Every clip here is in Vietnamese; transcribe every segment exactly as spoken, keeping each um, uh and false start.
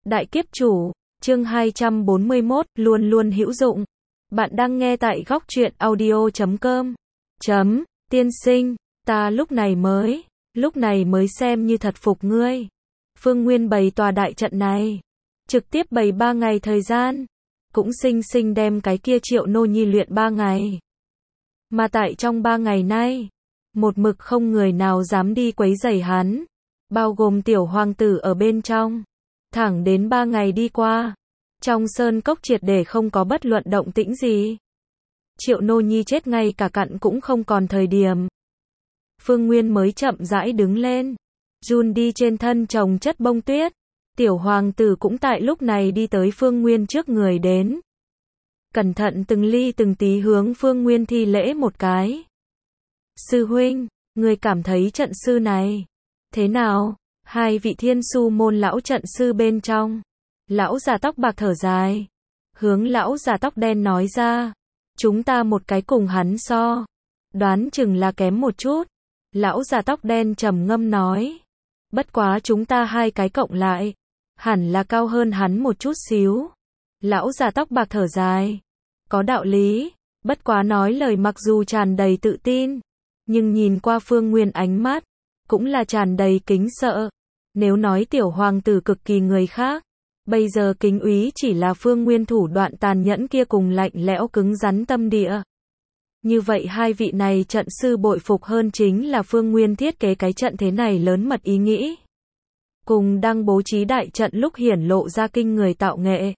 Đại kiếp chủ, chương hai trăm bốn mươi mốt, luôn luôn hữu dụng. Bạn đang nghe tại góc truyện audio chấm com. Chấm, tiên sinh, ta lúc này mới, lúc này mới xem như thật phục ngươi. Phương Nguyên bày tòa đại trận này, trực tiếp bày ba ngày thời gian, cũng xinh xinh đem cái kia Triệu Nô Nhi luyện ba ngày. Mà tại trong ba ngày nay, một mực không người nào dám đi quấy rầy hắn, bao gồm tiểu hoàng tử ở bên trong. Thẳng đến ba ngày đi qua, trong sơn cốc triệt để không có bất luận động tĩnh gì. Triệu Nô Nhi chết ngay cả cặn cũng không còn thời điểm. Phương Nguyên mới chậm rãi đứng lên, run đi trên thân chồng chất bông tuyết. Tiểu hoàng tử cũng tại lúc này đi tới Phương Nguyên trước người đến. Cẩn thận từng ly từng tí hướng Phương Nguyên thi lễ một cái. Sư huynh, người cảm thấy trận sư này thế nào? Hai vị thiên su môn lão trận sư bên trong, lão già tóc bạc thở dài, hướng lão già tóc đen nói ra, chúng ta một cái cùng hắn so, đoán chừng là kém một chút. Lão già tóc đen trầm ngâm nói, bất quá chúng ta hai cái cộng lại, hẳn là cao hơn hắn một chút xíu. Lão già tóc bạc thở dài, có đạo lý, bất quá nói lời mặc dù tràn đầy tự tin, nhưng nhìn qua Phương Nguyên ánh mắt, cũng là tràn đầy kính sợ. Nếu nói tiểu hoàng tử cực kỳ người khác, bây giờ kính úy chỉ là Phương Nguyên thủ đoạn tàn nhẫn kia cùng lạnh lẽo cứng rắn tâm địa. Như vậy hai vị này trận sư bội phục hơn chính là Phương Nguyên thiết kế cái trận thế này lớn mật ý nghĩ. Cùng đang bố trí đại trận lúc hiển lộ ra kinh người tạo nghệ.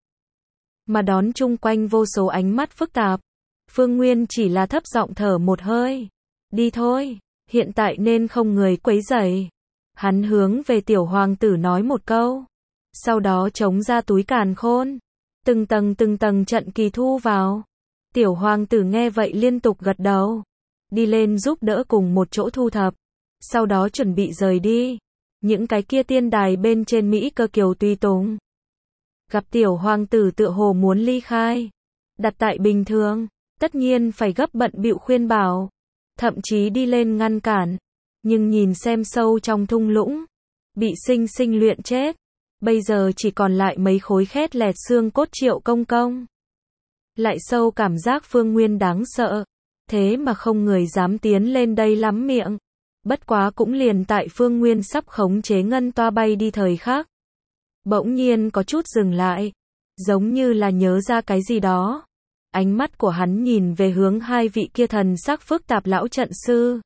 Mà đón chung quanh vô số ánh mắt phức tạp. Phương Nguyên chỉ là thấp giọng thở một hơi. Đi thôi, hiện tại nên không người quấy rầy. Hắn hướng về tiểu hoàng tử nói một câu. Sau đó chống ra túi càn khôn. Từng tầng từng tầng trận kỳ thu vào. Tiểu hoàng tử nghe vậy liên tục gật đầu. Đi lên giúp đỡ cùng một chỗ thu thập. Sau đó chuẩn bị rời đi. Những cái kia tiên đài bên trên Mỹ Cơ Kiều tùy tùng. Gặp tiểu hoàng tử tựa hồ muốn ly khai. Đặt tại bình thường, tất nhiên phải gấp bận bịu khuyên bảo. Thậm chí đi lên ngăn cản. Nhưng nhìn xem sâu trong thung lũng, bị sinh sinh luyện chết. Bây giờ chỉ còn lại mấy khối khét lẹt xương cốt Triệu công công. Lại sâu cảm giác Phương Nguyên đáng sợ. Thế mà không người dám tiến lên đây lắm miệng. Bất quá cũng liền tại Phương Nguyên sắp khống chế ngân toa bay đi thời khắc. Bỗng nhiên có chút dừng lại. Giống như là nhớ ra cái gì đó. Ánh mắt của hắn nhìn về hướng hai vị kia thần sắc phức tạp lão trận sư.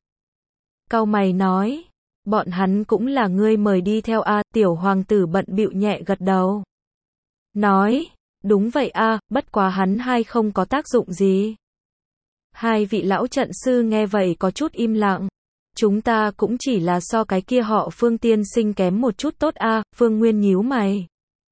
Cau mày nói, bọn hắn cũng là ngươi mời đi theo a. Tiểu hoàng tử bận bịu nhẹ gật đầu. Nói, đúng vậy a, bất quá hắn hai không có tác dụng gì. Hai vị lão trận sư nghe vậy có chút im lặng. Chúng ta cũng chỉ là so cái kia họ Phương tiên sinh kém một chút tốt a. Phương Nguyên nhíu mày.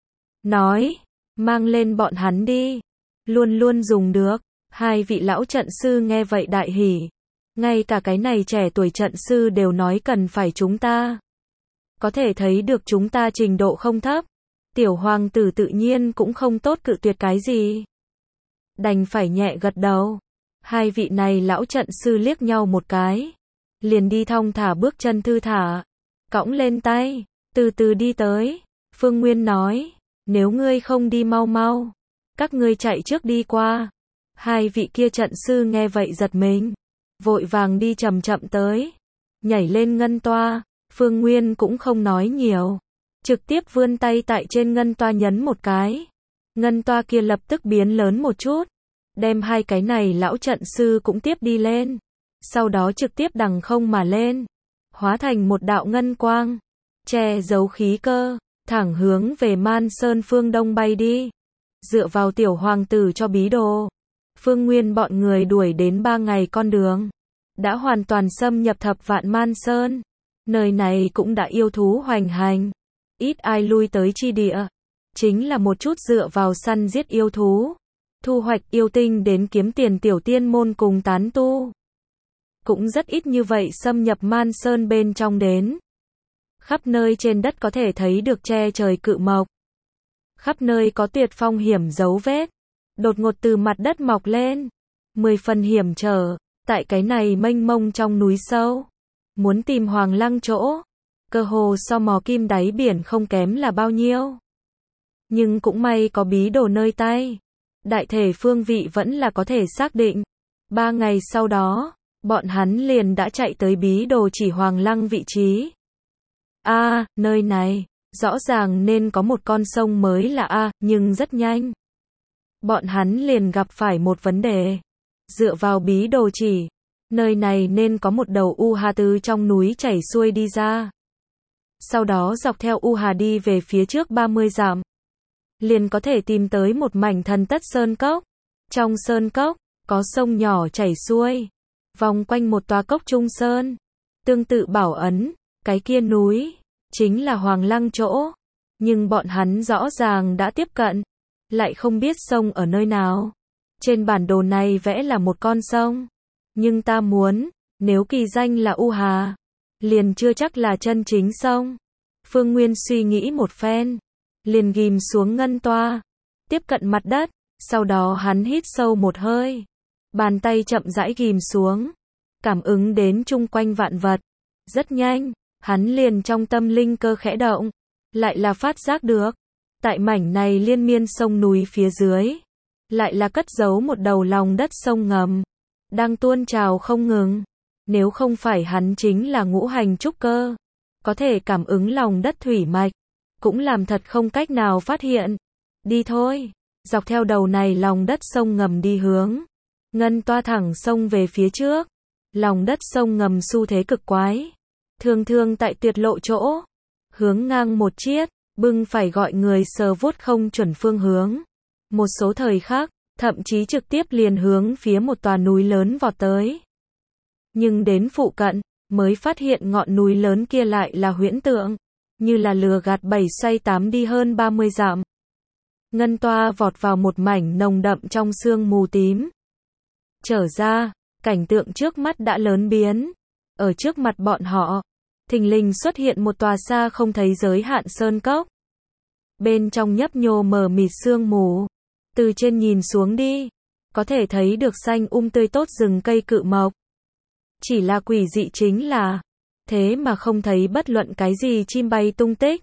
Nói, mang lên bọn hắn đi. Luôn luôn dùng được. Hai vị lão trận sư nghe vậy đại hỉ. Ngay cả cái này trẻ tuổi trận sư đều nói cần phải chúng ta. Có thể thấy được chúng ta trình độ không thấp. Tiểu hoàng tử tự nhiên cũng không tốt cự tuyệt cái gì. Đành phải nhẹ gật đầu. Hai vị này lão trận sư liếc nhau một cái. Liền đi thong thả bước chân thư thả. Cõng lên tay. Từ từ đi tới. Phương Nguyên nói. Nếu ngươi không đi mau mau. Các ngươi chạy trước đi qua. Hai vị kia trận sư nghe vậy giật mình. Vội vàng đi chậm chậm tới. Nhảy lên ngân toa. Phương Nguyên cũng không nói nhiều. Trực tiếp vươn tay tại trên ngân toa nhấn một cái. Ngân toa kia lập tức biến lớn một chút. Đem hai cái này lão trận sư cũng tiếp đi lên. Sau đó trực tiếp đằng không mà lên. Hóa thành một đạo ngân quang. Che giấu khí cơ. Thẳng hướng về Man Sơn phương đông bay đi. Dựa vào tiểu hoàng tử cho bí đồ. Phương Nguyên bọn người đuổi đến ba ngày con đường. Đã hoàn toàn xâm nhập thập vạn Man Sơn. Nơi này cũng đã yêu thú hoành hành. Ít ai lui tới chi địa. Chính là một chút dựa vào săn giết yêu thú. Thu hoạch yêu tinh đến kiếm tiền tiểu tiên môn cùng tán tu. Cũng rất ít như vậy xâm nhập Man Sơn bên trong đến. Khắp nơi trên đất có thể thấy được che trời cự mộc. Khắp nơi có tuyệt phong hiểm dấu vết. Đột ngột từ mặt đất mọc lên. Mười phần hiểm trở. Tại cái này mênh mông trong núi sâu. Muốn tìm Hoàng Lăng chỗ. Cơ hồ so mò kim đáy biển không kém là bao nhiêu. Nhưng cũng may có bí đồ nơi tay. Đại thể phương vị vẫn là có thể xác định. Ba ngày sau đó, bọn hắn liền đã chạy tới bí đồ chỉ Hoàng Lăng vị trí. A, à, nơi này, rõ ràng nên có một con sông mới là A, nhưng rất nhanh. Bọn hắn liền gặp phải một vấn đề. Dựa vào bí đồ chỉ, nơi này nên có một đầu U Hà từ trong núi chảy xuôi đi ra. Sau đó dọc theo U Hà đi về phía trước ba mươi dặm. Liền có thể tìm tới một mảnh thần tất sơn cốc. Trong sơn cốc, có sông nhỏ chảy xuôi. Vòng quanh một tòa cốc trung sơn. Tương tự bảo ấn, cái kia núi, chính là Hoàng Lăng chỗ. Nhưng bọn hắn rõ ràng đã tiếp cận. Lại không biết sông ở nơi nào. Trên bản đồ này vẽ là một con sông. Nhưng ta muốn, nếu kỳ danh là U Hà, liền chưa chắc là chân chính sông. Phương Nguyên suy nghĩ một phen, liền ghim xuống ngân toa, tiếp cận mặt đất, sau đó hắn hít sâu một hơi, bàn tay chậm rãi ghim xuống, cảm ứng đến chung quanh vạn vật. Rất nhanh, hắn liền trong tâm linh cơ khẽ động, lại là phát giác được, tại mảnh này liên miên sông núi phía dưới, lại là cất giấu một đầu lòng đất sông ngầm, đang tuôn trào không ngừng. Nếu không phải hắn chính là ngũ hành trúc cơ, có thể cảm ứng lòng đất thủy mạch, cũng làm thật không cách nào phát hiện. Đi thôi, dọc theo đầu này lòng đất sông ngầm đi hướng. Ngân toa thẳng sông về phía trước. Lòng đất sông ngầm xu thế cực quái. Thường thường tại tuyệt lộ chỗ, hướng ngang một chiết, bưng phải gọi người sờ vuốt không chuẩn phương hướng. Một số thời khắc, thậm chí trực tiếp liền hướng phía một tòa núi lớn vọt tới. Nhưng đến phụ cận, mới phát hiện ngọn núi lớn kia lại là huyễn tượng, như là lừa gạt bảy xoay tám đi hơn ba mươi dặm. Ngân toa vọt vào một mảnh nồng đậm trong sương mù tím. Trở ra, cảnh tượng trước mắt đã lớn biến. Ở trước mặt bọn họ, thình lình xuất hiện một tòa xa không thấy giới hạn sơn cốc. Bên trong nhấp nhô mờ mịt sương mù. Từ trên nhìn xuống đi, có thể thấy được xanh um tươi tốt rừng cây cự mộc. Chỉ là quỷ dị chính là, thế mà không thấy bất luận cái gì chim bay tung tích.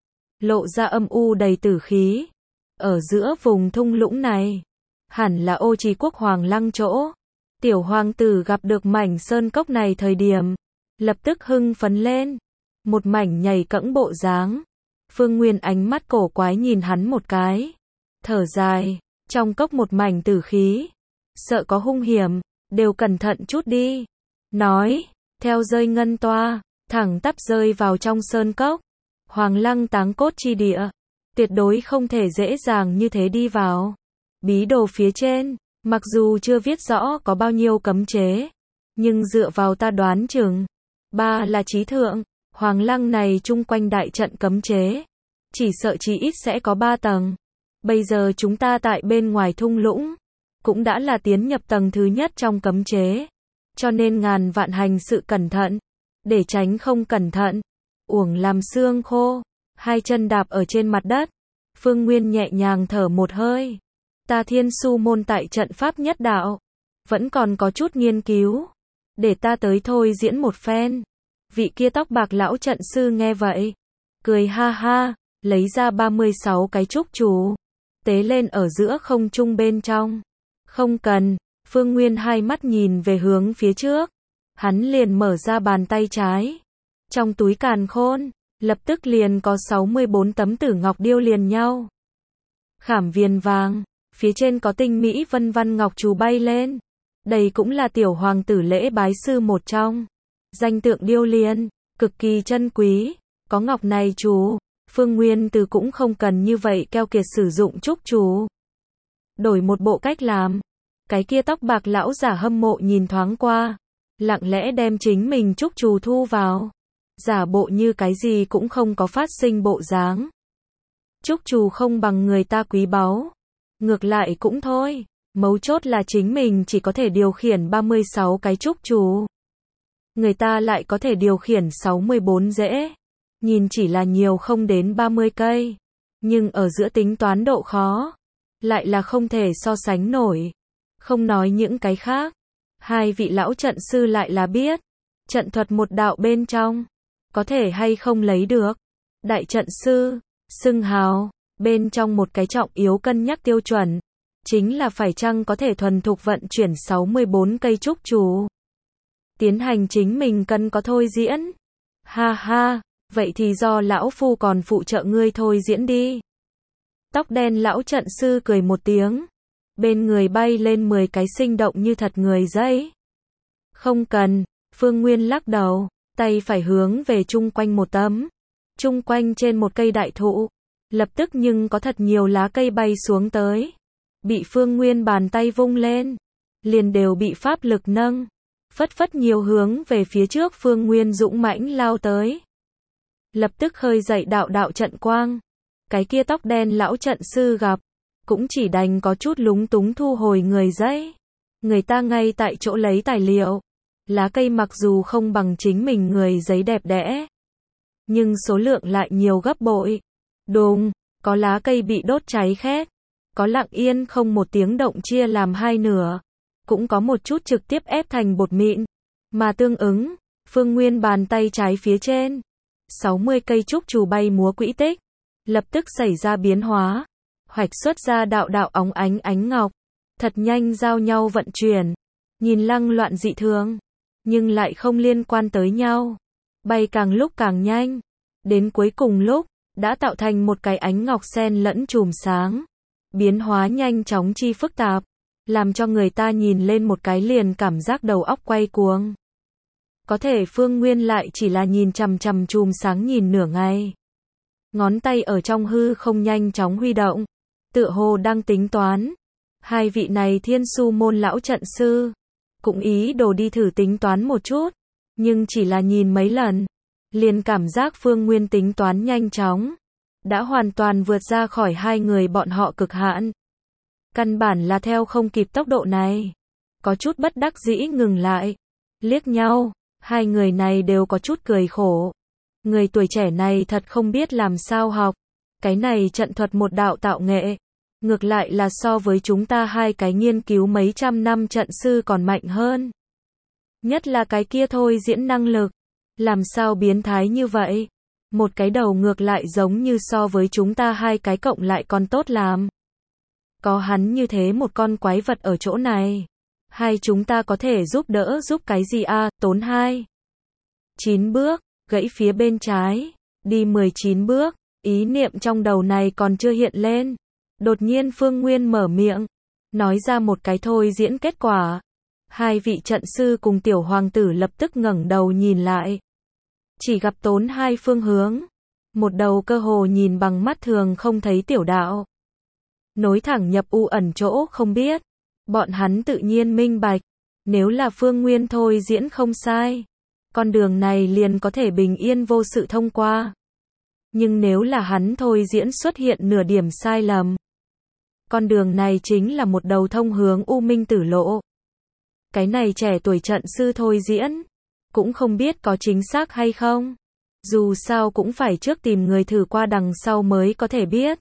Lộ ra âm u đầy tử khí. Ở giữa vùng thung lũng này, hẳn là Ô Trì quốc Hoàng Lăng chỗ. Tiểu hoàng tử gặp được mảnh sơn cốc này thời điểm, lập tức hưng phấn lên. Một mảnh nhảy cẫng bộ dáng. Phương Nguyên ánh mắt cổ quái nhìn hắn một cái. Thở dài, trong cốc một mảnh tử khí. Sợ có hung hiểm, đều cẩn thận chút đi. Nói, theo rơi ngân toa, thẳng tắp rơi vào trong sơn cốc. Hoàng Lăng táng cốt chi địa, tuyệt đối không thể dễ dàng như thế đi vào. Bí đồ phía trên, mặc dù chưa viết rõ có bao nhiêu cấm chế, nhưng dựa vào ta đoán chừng, ba là chí thượng, Hoàng Lăng này chung quanh đại trận cấm chế, chỉ sợ chí ít sẽ có ba tầng. Bây giờ chúng ta tại bên ngoài thung lũng, cũng đã là tiến nhập tầng thứ nhất trong cấm chế. Cho nên ngàn vạn hành sự cẩn thận, để tránh không cẩn thận, uổng làm xương khô. Hai chân đạp ở trên mặt đất, Phương Nguyên nhẹ nhàng thở một hơi. Ta Thiên Su môn tại trận pháp nhất đạo, vẫn còn có chút nghiên cứu, để ta tới thôi diễn một phen. Vị kia tóc bạc lão trận sư nghe vậy, cười ha ha, lấy ra ba mươi sáu cái trúc chú, tế lên ở giữa không trung bên trong. Không cần. Phương Nguyên hai mắt nhìn về hướng phía trước, hắn liền mở ra bàn tay trái. Trong túi càn khôn, lập tức liền có sáu mươi bốn tấm tử ngọc điêu liền nhau. Khảm viền vàng, phía trên có tinh mỹ vân văn ngọc chú bay lên. Đây cũng là tiểu hoàng tử lễ bái sư một trong. Danh tượng điêu liền, cực kỳ chân quý, có ngọc này chú, Phương Nguyên từ cũng không cần như vậy keo kiệt sử dụng trúc chú. Đổi một bộ cách làm. Cái kia tóc bạc lão giả hâm mộ nhìn thoáng qua, lặng lẽ đem chính mình trúc chú thu vào, giả bộ như cái gì cũng không có phát sinh bộ dáng. Trúc chú không bằng người ta quý báu, ngược lại cũng thôi, mấu chốt là chính mình chỉ có thể điều khiển ba mươi sáu cái trúc chú. Người ta lại có thể điều khiển sáu mươi bốn dễ, nhìn chỉ là nhiều không đến ba mươi cây, nhưng ở giữa tính toán độ khó, lại là không thể so sánh nổi. Không nói những cái khác, hai vị lão trận sư lại là biết, trận thuật một đạo bên trong, có thể hay không lấy được. Đại trận sư, xưng hào, Bên trong một cái trọng yếu cân nhắc tiêu chuẩn, chính là phải chăng có thể thuần thục vận chuyển sáu mươi bốn cây trúc trù. Tiến hành chính mình cần có thôi diễn. Ha ha, vậy thì do lão phu còn phụ trợ ngươi thôi diễn đi. Tóc đen lão trận sư cười một tiếng. Bên người bay lên mười cái sinh động như thật người dây. Không cần, Phương Nguyên lắc đầu, tay phải hướng về chung quanh một tấm. Chung quanh trên một cây đại thụ, lập tức nhưng có thật nhiều lá cây bay xuống tới. Bị Phương Nguyên bàn tay vung lên, liền đều bị pháp lực nâng, phất phất nhiều hướng về phía trước Phương Nguyên dũng mãnh lao tới. Lập tức khơi dậy đạo đạo trận quang. Cái kia tóc đen lão trận sư gặp, cũng chỉ đành có chút lúng túng thu hồi người dây. Người ta ngay tại chỗ lấy tài liệu. Lá cây mặc dù không bằng chính mình người giấy đẹp đẽ, nhưng số lượng lại nhiều gấp bội. Đùng, có lá cây bị đốt cháy khét, có lặng yên không một tiếng động chia làm hai nửa, cũng có một chút trực tiếp ép thành bột mịn. Mà tương ứng, Phương Nguyên bàn tay trái phía trên, sáu mươi cây trúc trù bay múa quỹ tích, lập tức xảy ra biến hóa, hoạch xuất ra đạo đạo óng ánh ánh ngọc, thật nhanh giao nhau vận chuyển, nhìn lăng loạn dị thường, nhưng lại không liên quan tới nhau, bay càng lúc càng nhanh, đến cuối cùng lúc, đã tạo thành một cái ánh ngọc xen lẫn chùm sáng, biến hóa nhanh chóng chi phức tạp, làm cho người ta nhìn lên một cái liền cảm giác đầu óc quay cuồng. Có thể Phương Nguyên lại chỉ là nhìn chằm chằm chùm sáng nhìn nửa ngày. Ngón tay ở trong hư không nhanh chóng huy động, tựa hồ đang tính toán. Hai vị này thiên su môn lão trận sư, cũng ý đồ đi thử tính toán một chút, nhưng chỉ là nhìn mấy lần, liền cảm giác Phương Nguyên tính toán nhanh chóng, đã hoàn toàn vượt ra khỏi hai người bọn họ cực hạn. Căn bản là theo không kịp tốc độ này. Có chút bất đắc dĩ ngừng lại, liếc nhau, hai người này đều có chút cười khổ. Người tuổi trẻ này thật không biết làm sao học, cái này trận thuật một đạo tạo nghệ, ngược lại là so với chúng ta hai cái nghiên cứu mấy trăm năm trận sư còn mạnh hơn. Nhất là cái kia thôi diễn năng lực, làm sao biến thái như vậy? Một cái đầu ngược lại giống như so với chúng ta hai cái cộng lại còn tốt làm. Có hắn như thế một con quái vật ở chỗ này, hai chúng ta có thể giúp đỡ giúp cái gì a? Tốn hai. chín bước, gãy phía bên trái, đi mười chín bước, ý niệm trong đầu này còn chưa hiện lên. Đột nhiên Phương Nguyên mở miệng, nói ra một cái thôi diễn kết quả. Hai vị trận sư cùng tiểu hoàng tử lập tức ngẩng đầu nhìn lại. Chỉ gặp tốn hai phương hướng. Một đầu cơ hồ nhìn bằng mắt thường không thấy tiểu đạo, nối thẳng nhập u ẩn chỗ không biết. Bọn hắn tự nhiên minh bạch, nếu là Phương Nguyên thôi diễn không sai, con đường này liền có thể bình yên vô sự thông qua. Nhưng nếu là hắn thôi diễn xuất hiện nửa điểm sai lầm, con đường này chính là một đầu thông hướng u minh tử lộ. Cái này trẻ tuổi trận sư thôi diễn, cũng không biết có chính xác hay không. Dù sao cũng phải trước tìm người thử qua đằng sau mới có thể biết.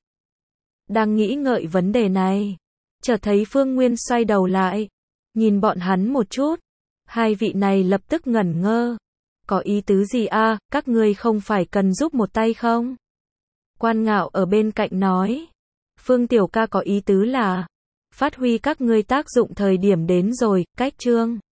Đang nghĩ ngợi vấn đề này, chợt thấy Phương Nguyên xoay đầu lại, nhìn bọn hắn một chút. Hai vị này lập tức ngẩn ngơ. Có ý tứ gì a? Các ngươi không phải cần giúp một tay không? Quan Ngạo ở bên cạnh nói. Phương tiểu ca có ý tứ là phát huy các ngươi tác dụng thời điểm đến rồi, cách chương.